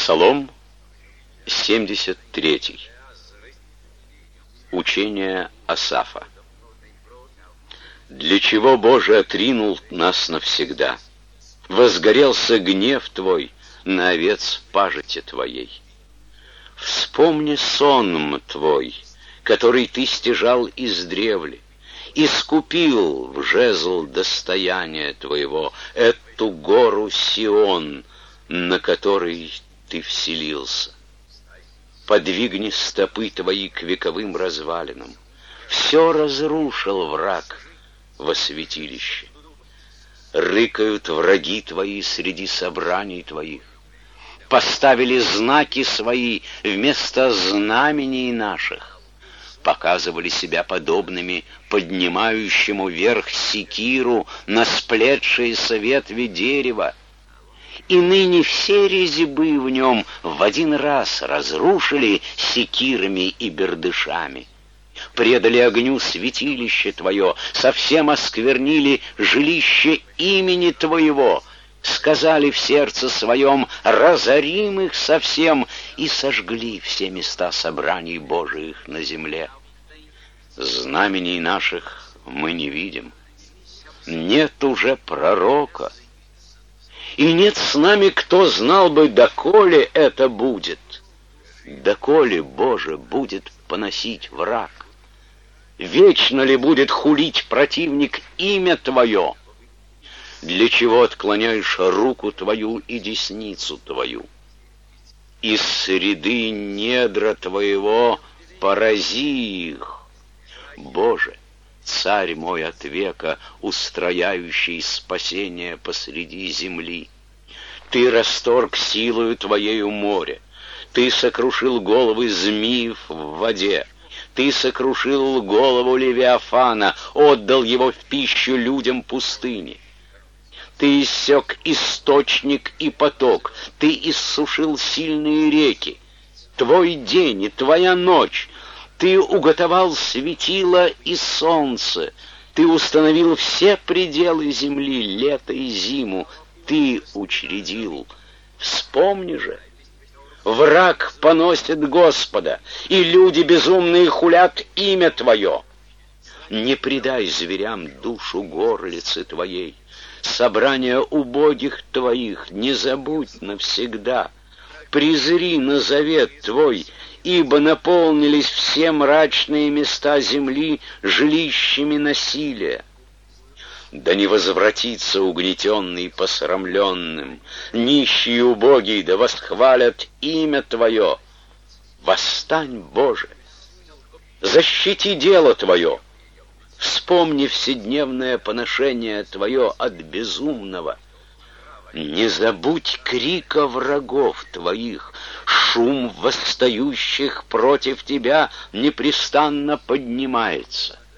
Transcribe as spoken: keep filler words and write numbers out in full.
Псалом семьдесят третий. Учение Асафа. Для чего, Боже, отринул нас навсегда? Возгорелся гнев Твой на овец пажити Твоей. Вспомни сонм Твой, который Ты стяжал издревле, искупил в жезл достояния Твоего эту гору Сион, на которой Ты вселился. Подвигни стопы Твои к вековым развалинам. Все разрушил враг во святилище. Рыкают враги Твои среди собраний Твоих. Поставили знаки свои вместо знамений наших. Показывали себя подобными поднимающему вверх секиру на сплетшиеся ветви дерева. И ныне все резьбы в нем в один раз разрушили секирами и бердышами. Предали огню святилище Твое, совсем осквернили жилище имени Твоего, сказали в сердце своем: разорим их совсем, и сожгли все места собраний Божиих на земле. Знамений наших мы не видим, нет уже пророка, и нет с нами, кто знал бы, доколе это будет. Доколе, Боже, будет поносить враг? Вечно ли будет хулить противник имя Твое? Для чего отклоняешь руку Твою и десницу Твою? Из среды недра Твоего порази их. Боже, Царь мой от века, устрояющий спасение посреди земли, Ты расторг силою Твоею море, Ты сокрушил головы змеев в воде, Ты сокрушил голову Левиафана, отдал его в пищу людям пустыни. Ты иссек источник и поток, Ты иссушил сильные реки. Твой день и Твоя ночь, Ты уготовал светило и солнце, Ты установил все пределы земли, лето и зиму, Ты учредил. Вспомни же, враг поносит Господа, и люди безумные хулят имя Твое. Не предай зверям душу горлицы Твоей, собрание убогих Твоих не забудь навсегда. Презри на завет Твой, ибо наполнились все мрачные места земли жилищами насилия. Да не возвратится угнетенный посрамленным, нищий и убогий да восхвалят имя Твое. Восстань, Боже, защити дело Твое, вспомни вседневное поношение Твое от безумного. Не забудь крика врагов Твоих, шум восстающих против Тебя непрестанно поднимается.